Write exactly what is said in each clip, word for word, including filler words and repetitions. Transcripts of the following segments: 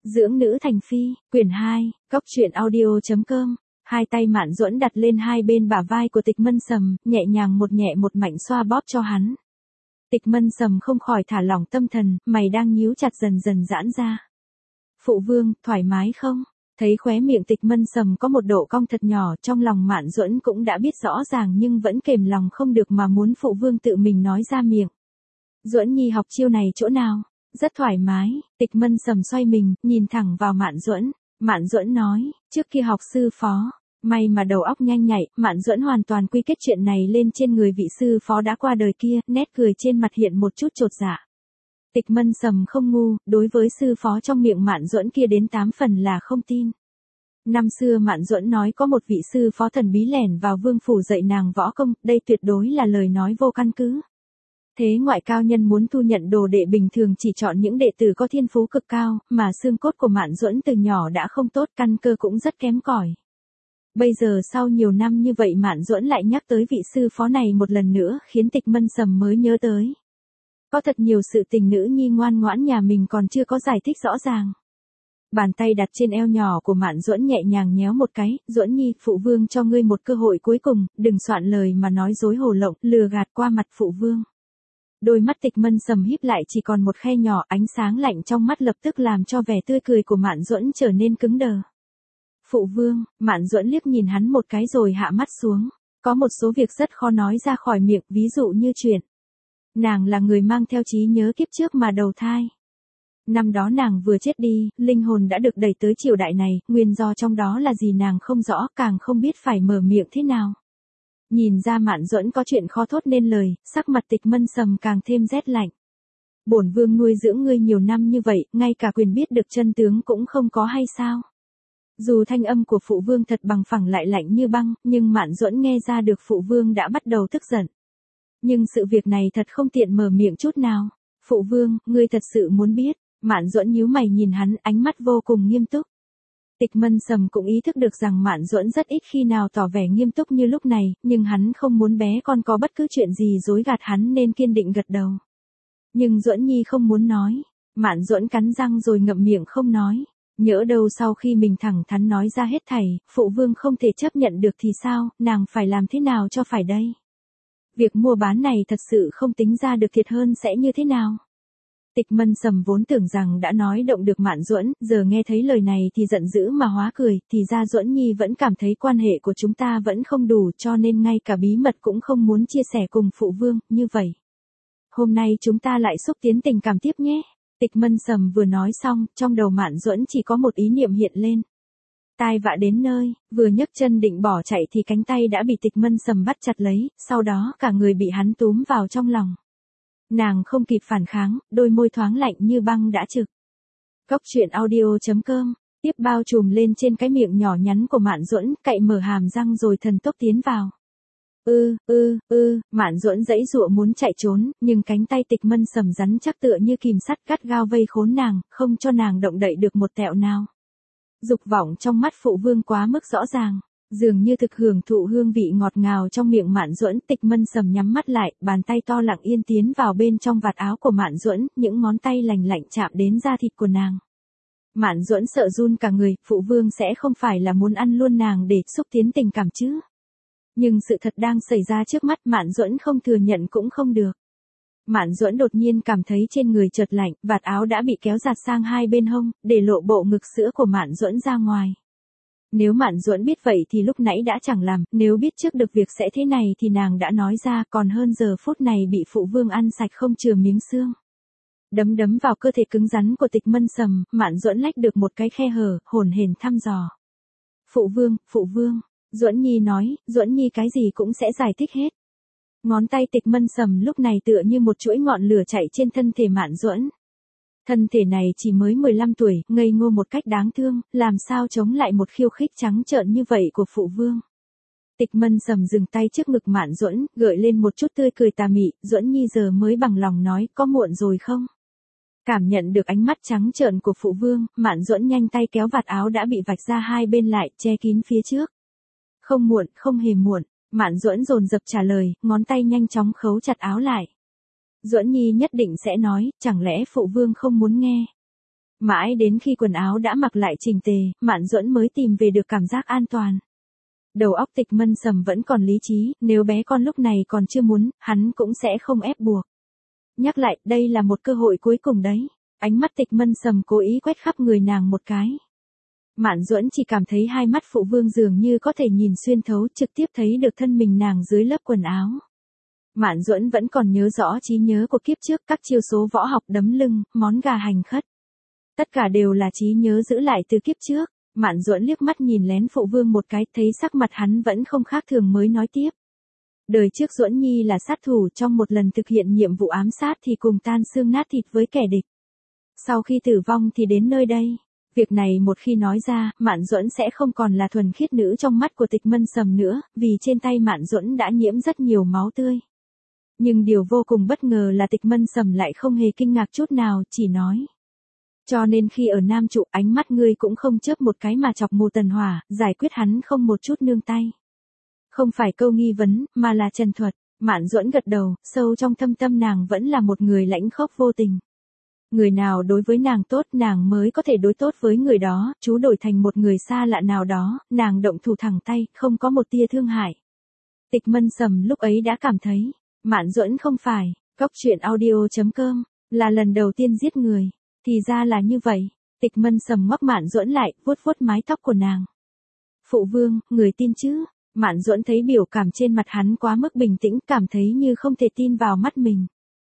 Dưỡng nữ thành phi, quyển hai, cóc truyện audio chấm com. Hai tay Mạn Duẫn đặt lên hai bên bả vai của Tịch Mân Sầm, nhẹ nhàng một nhẹ một mạnh xoa bóp cho hắn. Tịch Mân Sầm không khỏi thả lỏng tâm thần, mày đang nhíu chặt dần dần giãn ra. Phụ vương, thoải mái không? Thấy khóe miệng Tịch Mân Sầm có một độ cong thật nhỏ, trong lòng Mạn Duẫn cũng đã biết rõ ràng nhưng vẫn kềm lòng không được mà muốn phụ vương tự mình nói ra miệng. Duẫn nhi học chiêu này chỗ nào? Rất thoải mái. Tịch Mân Sầm xoay mình, nhìn thẳng vào Mạn Duẫn. Mạn Duẫn nói, trước khi học sư phó, may mà đầu óc nhanh nhạy, Mạn Duẫn hoàn toàn quy kết chuyện này lên trên người vị sư phó đã qua đời kia, nét cười trên mặt hiện một chút chột dạ. Tịch Mân Sầm không ngu, đối với sư phó trong miệng Mạn Duẫn kia đến tám phần là không tin. Năm xưa Mạn Duẫn nói có một vị sư phó thần bí lẻn vào vương phủ dạy nàng võ công, đây tuyệt đối là lời nói vô căn cứ. Thế ngoại cao nhân muốn thu nhận đồ đệ bình thường chỉ chọn những đệ tử có thiên phú cực cao, mà xương cốt của Mạn Duẫn từ nhỏ đã không tốt, căn cơ cũng rất kém cỏi. Bây giờ sau nhiều năm như vậy Mạn Duẫn lại nhắc tới vị sư phó này một lần nữa, khiến Tịch Mân Sầm mới nhớ tới. Có thật nhiều sự tình nữ nhi ngoan ngoãn nhà mình còn chưa có giải thích rõ ràng. Bàn tay đặt trên eo nhỏ của Mạn Duẫn nhẹ nhàng nhéo một cái, Duẫn nhi, phụ vương cho ngươi một cơ hội cuối cùng, đừng soạn lời mà nói dối hồ lộng, lừa gạt qua mặt phụ vương. Đôi mắt Tịch Mân Sầm híp lại chỉ còn một khe nhỏ, ánh sáng lạnh trong mắt lập tức làm cho vẻ tươi cười của Mạn Duẫn trở nên cứng đờ. Phụ vương, Mạn Duẫn liếc nhìn hắn một cái rồi hạ mắt xuống. Có một số việc rất khó nói ra khỏi miệng, ví dụ như chuyện. Nàng là người mang theo trí nhớ kiếp trước mà đầu thai. Năm đó nàng vừa chết đi, linh hồn đã được đẩy tới triều đại này, nguyên do trong đó là gì nàng không rõ, càng không biết phải mở miệng thế nào. Nhìn ra Mạn Duẫn có chuyện khó thốt nên lời, sắc mặt Tịch Mân Sầm càng thêm rét lạnh. Bổn vương nuôi dưỡng ngươi nhiều năm như vậy, ngay cả quyền biết được chân tướng cũng không có hay sao? Dù thanh âm của phụ vương thật bằng phẳng lại lạnh như băng, nhưng Mạn Duẫn nghe ra được phụ vương đã bắt đầu tức giận. Nhưng sự việc này thật không tiện mở miệng chút nào. Phụ vương, ngươi thật sự muốn biết? Mạn Duẫn nhíu mày nhìn hắn, ánh mắt vô cùng nghiêm túc. Tịch Mân Sầm cũng ý thức được rằng Mạn Duẫn rất ít khi nào tỏ vẻ nghiêm túc như lúc này, nhưng hắn không muốn bé con có bất cứ chuyện gì dối gạt hắn nên kiên định gật đầu. Nhưng Duẫn nhi không muốn nói. Mạn Duẫn cắn răng rồi ngậm miệng không nói. Nhỡ đâu sau khi mình thẳng thắn nói ra hết thảy, phụ vương không thể chấp nhận được thì sao, nàng phải làm thế nào cho phải đây? Việc mua bán này thật sự không tính ra được thiệt hơn sẽ như thế nào? Tịch Mân Sầm vốn tưởng rằng đã nói động được Mạn Duẫn, giờ nghe thấy lời này thì giận dữ mà hóa cười, thì ra Duẫn nhi vẫn cảm thấy quan hệ của chúng ta vẫn không đủ cho nên ngay cả bí mật cũng không muốn chia sẻ cùng phụ vương, như vậy. Hôm nay chúng ta lại xúc tiến tình cảm tiếp nhé. Tịch Mân Sầm vừa nói xong, trong đầu Mạn Duẫn chỉ có một ý niệm hiện lên. Tai vạ đến nơi, vừa nhấc chân định bỏ chạy thì cánh tay đã bị Tịch Mân Sầm bắt chặt lấy, sau đó cả người bị hắn túm vào trong lòng. Nàng không kịp phản kháng, đôi môi thoáng lạnh như băng đã trực. Cóc truyện audio chấm com, tiếp bao trùm lên trên cái miệng nhỏ nhắn của Mạn Duẫn, cậy mở hàm răng rồi thần tốc tiến vào. Ư, ư, ư, Mạn Duẫn giãy giụa muốn chạy trốn, nhưng cánh tay Tịch Mân Sầm rắn chắc tựa như kìm sắt gắt gao vây khốn nàng, không cho nàng động đậy được một tẹo nào. Dục vọng trong mắt phụ vương quá mức rõ ràng, dường như thực hưởng thụ hương vị ngọt ngào trong miệng Mạn Duẫn. Tịch Mân Sầm nhắm mắt lại, bàn tay to lặng yên tiến vào bên trong vạt áo của Mạn Duẫn, những ngón tay lành lạnh chạm đến da thịt của nàng. Mạn Duẫn sợ run cả người, phụ vương sẽ không phải là muốn ăn luôn nàng để xúc tiến tình cảm chứ? Nhưng sự thật đang xảy ra trước mắt, Mạn Duẫn không thừa nhận cũng không được. Mạn Duẫn đột nhiên cảm thấy trên người chợt lạnh, vạt áo đã bị kéo giạt sang hai bên hông, để lộ bộ ngực sữa của Mạn Duẫn ra ngoài. Nếu Mạn Duẫn biết vậy thì lúc nãy đã chẳng làm, nếu biết trước được việc sẽ thế này thì nàng đã nói ra, còn hơn giờ phút này bị phụ vương ăn sạch không chừa miếng xương. Đấm đấm vào cơ thể cứng rắn của Tịch Mân Sầm, Mạn Duẫn lách được một cái khe hở, hồn hển thăm dò. Phụ vương, phụ vương. Duẫn nhi nói, Duẫn nhi cái gì cũng sẽ giải thích hết. Ngón tay Tịch Mân Sầm lúc này tựa như một chuỗi ngọn lửa chạy trên thân thể Mạn Duẫn. Thân thể này chỉ mới mười lăm tuổi, ngây ngô một cách đáng thương, làm sao chống lại một khiêu khích trắng trợn như vậy của phụ vương. Tịch Mân Sầm dừng tay trước ngực Mạn Duẫn, gợi lên một chút tươi cười tà mị, Duẫn nhi giờ mới bằng lòng nói, có muộn rồi không? Cảm nhận được ánh mắt trắng trợn của phụ vương, Mạn Duẫn nhanh tay kéo vạt áo đã bị vạch ra hai bên lại, che kín phía trước. Không muộn, không hề muộn, Mạn Duẫn dồn dập trả lời, ngón tay nhanh chóng khấu chặt áo lại. Duẫn nhi nhất định sẽ nói, chẳng lẽ phụ vương không muốn nghe? Mãi đến khi quần áo đã mặc lại chỉnh tề, Mạn Duẫn mới tìm về được cảm giác an toàn. Đầu óc Tịch Mân Sầm vẫn còn lý trí, nếu bé con lúc này còn chưa muốn, hắn cũng sẽ không ép buộc. Nhắc lại, đây là một cơ hội cuối cùng đấy. Ánh mắt Tịch Mân Sầm cố ý quét khắp người nàng một cái. Mạn Duẫn chỉ cảm thấy hai mắt phụ vương dường như có thể nhìn xuyên thấu, trực tiếp thấy được thân mình nàng dưới lớp quần áo. Mạn Duẫn vẫn còn nhớ rõ trí nhớ của kiếp trước, các chiêu số võ học đấm lưng, món gà hành khất. Tất cả đều là trí nhớ giữ lại từ kiếp trước. Mạn Duẫn liếc mắt nhìn lén phụ vương một cái, thấy sắc mặt hắn vẫn không khác thường mới nói tiếp. Đời trước Duẫn Nhi là sát thủ, trong một lần thực hiện nhiệm vụ ám sát thì cùng tan xương nát thịt với kẻ địch. Sau khi tử vong thì đến nơi đây. Việc này một khi nói ra, Mạn Duẫn sẽ không còn là thuần khiết nữ trong mắt của Tịch Mân Sầm nữa, vì trên tay Mạn Duẫn đã nhiễm rất nhiều máu tươi. Nhưng điều vô cùng bất ngờ là Tịch Mân Sầm lại không hề kinh ngạc chút nào, chỉ nói. Cho nên khi ở Nam Trụ, ánh mắt ngươi cũng không chớp một cái mà chọc mù Tần Hỏa, giải quyết hắn không một chút nương tay. Không phải câu nghi vấn, mà là trần thuật. Mạn Duẫn gật đầu, sâu trong thâm tâm nàng vẫn là một người lãnh khốc vô tình. Người nào đối với nàng tốt, nàng mới có thể đối tốt với người đó, chú đổi thành một người xa lạ nào đó, nàng động thủ thẳng tay, không có một tia thương hại. Tịch Mân Sầm lúc ấy đã cảm thấy, Mạn Duẫn không phải, cóc truyện audio chấm com, là lần đầu tiên giết người. Thì ra là như vậy. Tịch Mân Sầm ngoắc Mạn Duẫn lại, vuốt vuốt mái tóc của nàng. Phụ vương, người tin chứ? Mạn Duẫn thấy biểu cảm trên mặt hắn quá mức bình tĩnh, cảm thấy như không thể tin vào mắt mình.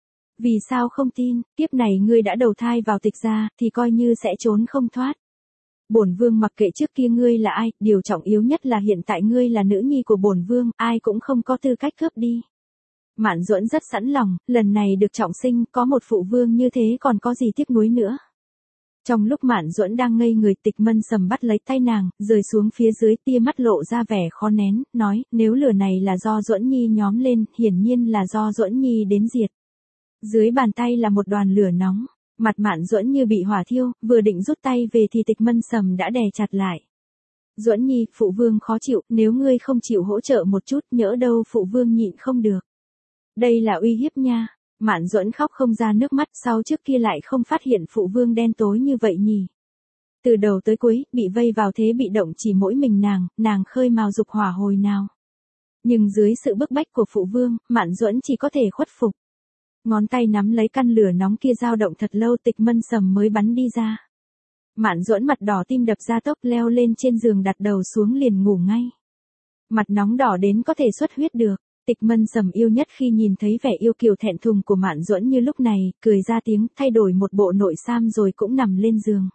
Vì sao không tin, kiếp này ngươi đã đầu thai vào Tịch gia, thì coi như sẽ trốn không thoát. Bổn vương mặc kệ trước kia ngươi là ai, điều trọng yếu nhất là hiện tại ngươi là nữ nhi của bổn vương, ai cũng không có tư cách cướp đi. Mạn Duẫn rất sẵn lòng, lần này được trọng sinh, có một phụ vương như thế còn có gì tiếc nuối nữa. Trong lúc Mạn Duẫn đang ngây người, Tịch Mân Sầm bắt lấy tay nàng, rời xuống phía dưới, tia mắt lộ ra vẻ khó nén, nói, nếu lửa này là do Duẫn Nhi nhóm lên, hiển nhiên là do Duẫn Nhi đến diệt. Dưới bàn tay là một đoàn lửa nóng, mặt Mạn Duẫn như bị hỏa thiêu, vừa định rút tay về thì Tịch Mân Sầm đã đè chặt lại. Duẫn Nhi, phụ vương khó chịu, nếu ngươi không chịu hỗ trợ một chút, nhỡ đâu phụ vương nhịn không được. Đây là uy hiếp nha. Mạn Duẫn khóc không ra nước mắt, sau trước kia lại không phát hiện phụ vương đen tối như vậy nhỉ. Từ đầu tới cuối, bị vây vào thế bị động chỉ mỗi mình nàng, nàng khơi mào dục hỏa hồi nào. Nhưng dưới sự bức bách của phụ vương, Mạn Duẫn chỉ có thể khuất phục. Ngón tay nắm lấy căn lửa nóng kia dao động thật lâu, Tịch Mân Sầm mới bắn đi ra. Mạn Duẫn mặt đỏ tim đập ra tốc, leo lên trên giường đặt đầu xuống liền ngủ ngay. Mặt nóng đỏ đến có thể xuất huyết được. Tịch Mân Sầm yêu nhất khi nhìn thấy vẻ yêu kiều thẹn thùng của Mạn Duẫn như lúc này, cười ra tiếng, thay đổi một bộ nội sam rồi cũng nằm lên giường.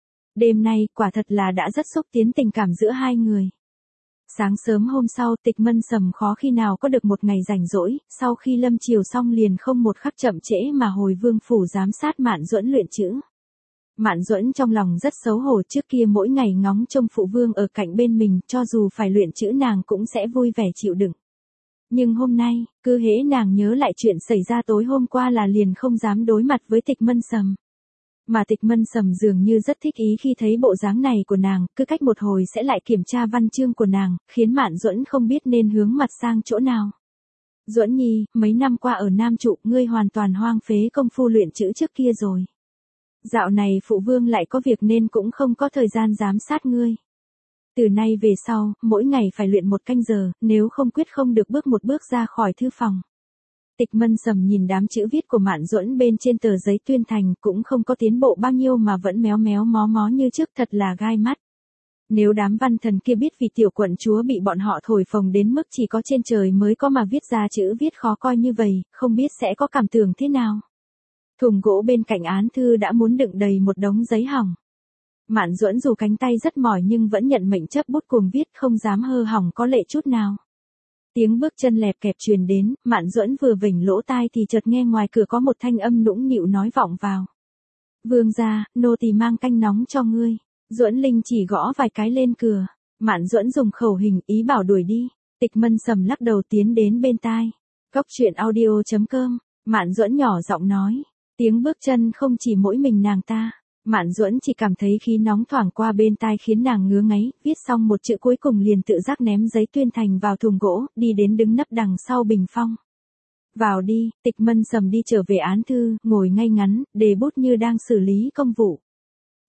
Đêm nay, quả thật là đã rất xúc tiến tình cảm giữa hai người. Sáng sớm hôm sau, Tịch Mân Sầm khó khi nào có được một ngày rảnh rỗi, sau khi lâm chiều xong liền không một khắc chậm trễ mà hồi vương phủ giám sát Mạn Duẫn luyện chữ. Mạn Duẫn trong lòng rất xấu hổ, trước kia mỗi ngày ngóng trông phụ vương ở cạnh bên mình, cho dù phải luyện chữ nàng cũng sẽ vui vẻ chịu đựng. Nhưng hôm nay, cứ hễ nàng nhớ lại chuyện xảy ra tối hôm qua là liền không dám đối mặt với Tịch Mân Sầm. Mà Tịch Mân Sầm dường như rất thích ý khi thấy bộ dáng này của nàng, cứ cách một hồi sẽ lại kiểm tra văn chương của nàng, khiến Mạn Duẫn không biết nên hướng mặt sang chỗ nào. Duẫn Nhi, mấy năm qua ở Nam Trụ, ngươi hoàn toàn hoang phế công phu luyện chữ trước kia rồi. Dạo này phụ vương lại có việc nên cũng không có thời gian giám sát ngươi. Từ nay về sau, mỗi ngày phải luyện một canh giờ, nếu không quyết không được bước một bước ra khỏi thư phòng. Tịch Mân Sầm nhìn đám chữ viết của Mạn Duẫn bên trên tờ giấy tuyên thành, cũng không có tiến bộ bao nhiêu mà vẫn méo méo mó mó như trước, thật là gai mắt. Nếu đám văn thần kia biết vì tiểu quận chúa bị bọn họ thổi phồng đến mức chỉ có trên trời mới có mà viết ra chữ viết khó coi như vậy, không biết sẽ có cảm tưởng thế nào. Thùng gỗ bên cạnh án thư đã muốn đựng đầy một đống giấy hỏng. Mạn Duẫn dù cánh tay rất mỏi nhưng vẫn nhận mệnh chấp bút cuồng viết, không dám hơ hỏng có lệ chút nào. Tiếng bước chân lẹp kẹp truyền đến, Mạn Duẫn vừa vểnh lỗ tai thì chợt nghe ngoài cửa có một thanh âm nũng nịu nói vọng vào. Vương gia, nô tỳ mang canh nóng cho ngươi. Duẫn Linh chỉ gõ vài cái lên cửa. Mạn Duẫn dùng khẩu hình ý bảo đuổi đi. Tịch Mân Sầm lắc đầu tiến đến bên tai. Cóc truyện audio chấm com. Mạn Duẫn nhỏ giọng nói. Tiếng bước chân không chỉ mỗi mình nàng ta. Mạn Duẫn chỉ cảm thấy khí nóng thoảng qua bên tai khiến nàng ngứa ngáy, viết xong một chữ cuối cùng liền tự giác ném giấy tuyên thành vào thùng gỗ, đi đến đứng nấp đằng sau bình phong. Vào đi, Tịch Mân Sầm đi trở về án thư, ngồi ngay ngắn, đề bút như đang xử lý công vụ.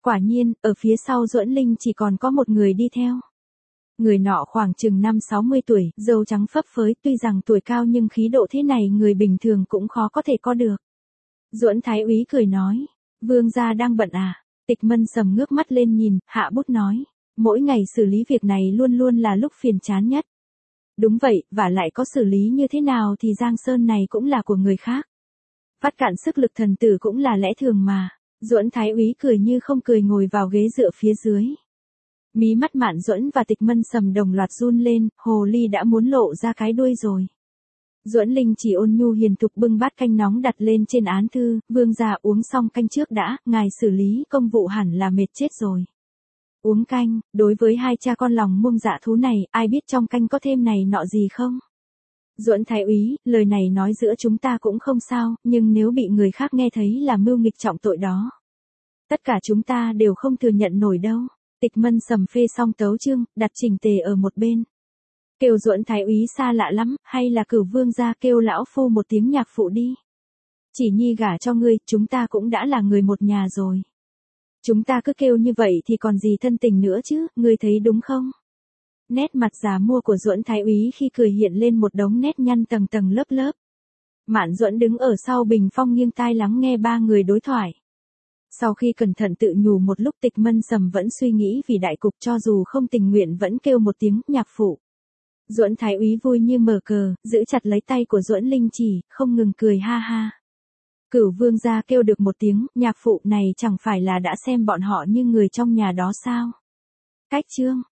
Quả nhiên, ở phía sau Duẫn Linh chỉ còn có một người đi theo. Người nọ khoảng chừng năm sáu mươi tuổi, râu trắng phấp phới, tuy rằng tuổi cao nhưng khí độ thế này người bình thường cũng khó có thể có được. Duẫn Thái Úy cười nói, vương gia đang bận à? Tịch Mân Sầm ngước mắt lên nhìn, hạ bút nói, mỗi ngày xử lý việc này luôn luôn là lúc phiền chán nhất. Đúng vậy, và lại có xử lý như thế nào thì Giang Sơn này cũng là của người khác. Vắt cạn sức lực thần tử cũng là lẽ thường mà. Duẫn Thái Úy cười như không cười ngồi vào ghế dựa phía dưới. Mí mắt Mạn Duẫn và Tịch Mân Sầm đồng loạt run lên, hồ ly đã muốn lộ ra cái đuôi rồi. Duẫn Linh chỉ ôn nhu hiền thục bưng bát canh nóng đặt lên trên án thư, vương gia uống xong canh trước đã, ngài xử lý công vụ hẳn là mệt chết rồi. Uống canh, đối với hai cha con lòng muông dạ thú này, ai biết trong canh có thêm này nọ gì không? Duẫn Thái Úy, lời này nói giữa chúng ta cũng không sao, nhưng nếu bị người khác nghe thấy là mưu nghịch trọng tội đó. Tất cả chúng ta đều không thừa nhận nổi đâu. Tịch Mân Sầm phê xong tấu chương, đặt chỉnh tề ở một bên. Kêu Duẫn Thái Úy xa lạ lắm, hay là Cửu vương gia kêu lão phu một tiếng nhạc phụ đi. Chỉ nhi gả cho ngươi, chúng ta cũng đã là người một nhà rồi. Chúng ta cứ kêu như vậy thì còn gì thân tình nữa chứ, ngươi thấy đúng không? Nét mặt già mua của Duẫn Thái Úy khi cười hiện lên một đống nét nhăn tầng tầng lớp lớp. Mạn Duẫn đứng ở sau bình phong nghiêng tai lắng nghe ba người đối thoại. Sau khi cẩn thận tự nhủ một lúc, Tịch Mân Sầm vẫn suy nghĩ vì đại cục, cho dù không tình nguyện vẫn kêu một tiếng nhạc phụ. Duẫn Thái Úy vui như mở cờ, giữ chặt lấy tay của Duẫn Linh chỉ, không ngừng cười ha ha. Cửu vương gia kêu được một tiếng nhạc phụ này chẳng phải là đã xem bọn họ như người trong nhà đó sao? Cách chương